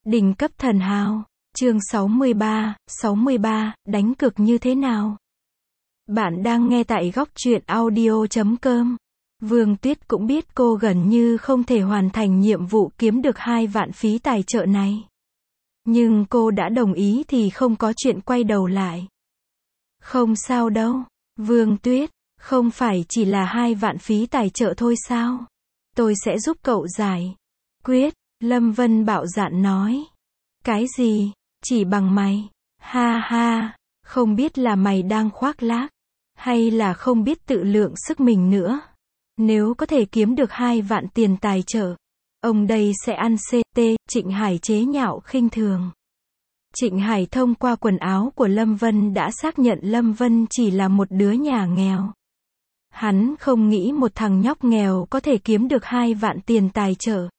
Đỉnh cấp thần hào. Chương 63, đánh cược như thế nào? Bạn đang nghe tại góc truyện audio.com. Vương Tuyết cũng biết cô gần như không thể hoàn thành nhiệm vụ kiếm được 2 vạn phí tài trợ này. Nhưng cô đã đồng ý thì không có chuyện quay đầu lại. Không sao đâu, Vương Tuyết, không phải chỉ là 2 vạn phí tài trợ thôi sao? Tôi sẽ giúp cậu giải quyết, Lâm Vân bạo dạn nói. Cái gì? Chỉ bằng mày? Ha ha, không biết là mày đang khoác lác, hay là không biết tự lượng sức mình nữa. Nếu có thể kiếm được 2 vạn tiền tài trợ, ông đây sẽ ăn CT, Trịnh Hải chế nhạo khinh thường. Trịnh Hải thông qua quần áo của Lâm Vân đã xác nhận Lâm Vân chỉ là một đứa nhà nghèo. Hắn không nghĩ một thằng nhóc nghèo có thể kiếm được 2 vạn tiền tài trợ.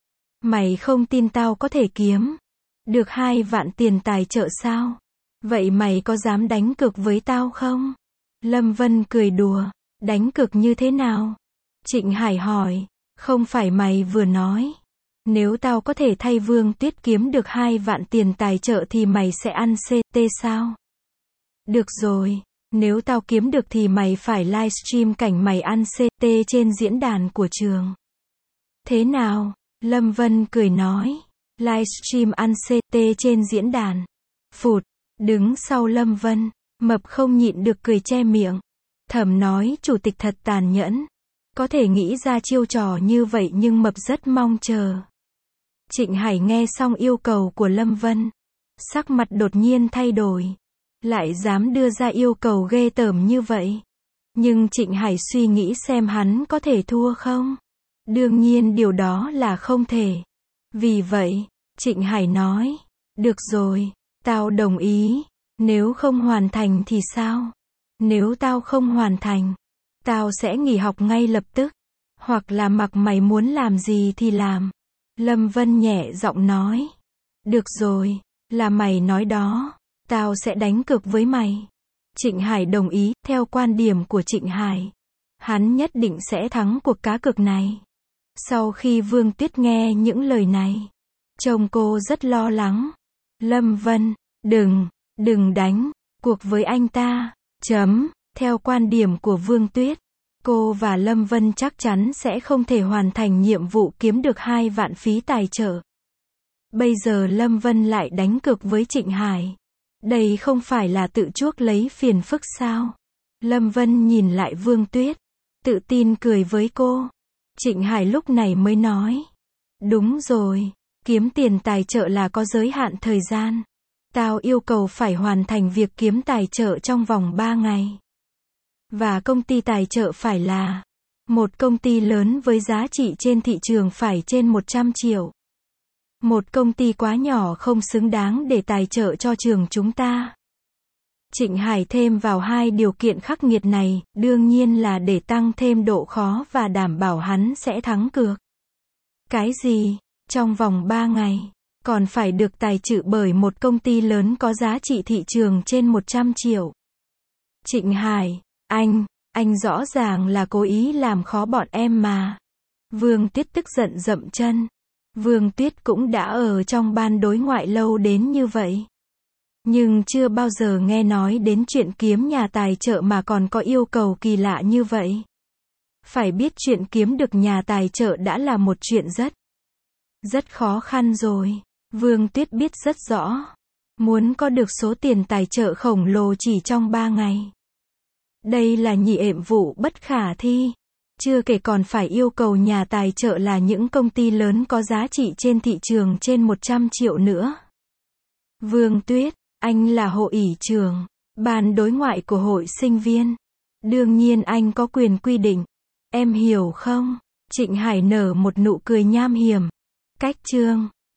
Mày không tin tao có thể kiếm được 2 vạn tiền tài trợ sao? Vậy mày có dám đánh cược với tao không? Lâm Vân cười đùa. Đánh cược như thế nào? Trịnh Hải hỏi. Không phải mày vừa nói, nếu tao có thể thay Vương Tuyết kiếm được 2 vạn tiền tài trợ thì mày sẽ ăn CT sao? Được rồi, nếu tao kiếm được thì mày phải livestream cảnh mày ăn CT trên diễn đàn của trường. Thế nào? Lâm Vân cười nói. Livestream ăn CT trên diễn đàn. Phụt, đứng sau Lâm Vân, Mập không nhịn được cười che miệng. Thầm nói chủ tịch thật tàn nhẫn. Có thể nghĩ ra chiêu trò như vậy nhưng Mập rất mong chờ. Trịnh Hải nghe xong yêu cầu của Lâm Vân, sắc mặt đột nhiên thay đổi. Lại dám đưa ra yêu cầu ghê tởm như vậy. Nhưng Trịnh Hải suy nghĩ xem hắn có thể thua không? Đương nhiên điều đó là không thể. Vì vậy, Trịnh Hải nói, được rồi, tao đồng ý. Nếu không hoàn thành thì sao? Nếu tao không hoàn thành, tao sẽ nghỉ học ngay lập tức. Hoặc là mặc mày muốn làm gì thì làm. Lâm Vân nhẹ giọng nói. Được rồi, là mày nói đó. Tao sẽ đánh cược với mày. Trịnh Hải đồng ý, theo quan điểm của Trịnh Hải. Hắn nhất định sẽ thắng cuộc cá cược này. Sau khi Vương Tuyết nghe những lời này, trông cô rất lo lắng. Lâm Vân, đừng đánh cuộc với anh ta. Theo quan điểm của Vương Tuyết, cô và Lâm Vân chắc chắn sẽ không thể hoàn thành nhiệm vụ kiếm được 2 vạn phí tài trợ. Bây giờ Lâm Vân lại đánh cược với Trịnh Hải. Đây không phải là tự chuốc lấy phiền phức sao? Lâm Vân nhìn lại Vương Tuyết, tự tin cười với cô. Trịnh Hải lúc này mới nói. Đúng rồi, kiếm tiền tài trợ là có giới hạn thời gian. Tao yêu cầu phải hoàn thành việc kiếm tài trợ trong vòng 3 ngày. Và công ty tài trợ phải là một công ty lớn với giá trị trên thị trường phải trên 100 triệu. Một công ty quá nhỏ không xứng đáng để tài trợ cho trường chúng ta. Trịnh Hải thêm vào 2 điều kiện khắc nghiệt này, đương nhiên là để tăng thêm độ khó và đảm bảo hắn sẽ thắng cược. Cái gì? Trong vòng 3 ngày, còn phải được tài trợ bởi một công ty lớn có giá trị thị trường trên 100 triệu. Trịnh Hải, anh rõ ràng là cố ý làm khó bọn em mà. Vương Tuyết tức giận dậm chân. Vương Tuyết cũng đã ở trong ban đối ngoại lâu đến như vậy. Nhưng chưa bao giờ nghe nói đến chuyện kiếm nhà tài trợ mà còn có yêu cầu kỳ lạ như vậy. Phải biết chuyện kiếm được nhà tài trợ đã là một chuyện rất khó khăn rồi. Vương Tuyết biết rất rõ. Muốn có được số tiền tài trợ khổng lồ chỉ trong 3 ngày. Đây là nhiệm vụ bất khả thi. Chưa kể còn phải yêu cầu nhà tài trợ là những công ty lớn có giá trị trên thị trường trên 100 triệu nữa. Vương Tuyết, anh là hội ủy trưởng, ban đối ngoại của hội sinh viên. Đương nhiên anh có quyền quy định. Em hiểu không? Trịnh Hải nở một nụ cười nham hiểm. Cách chương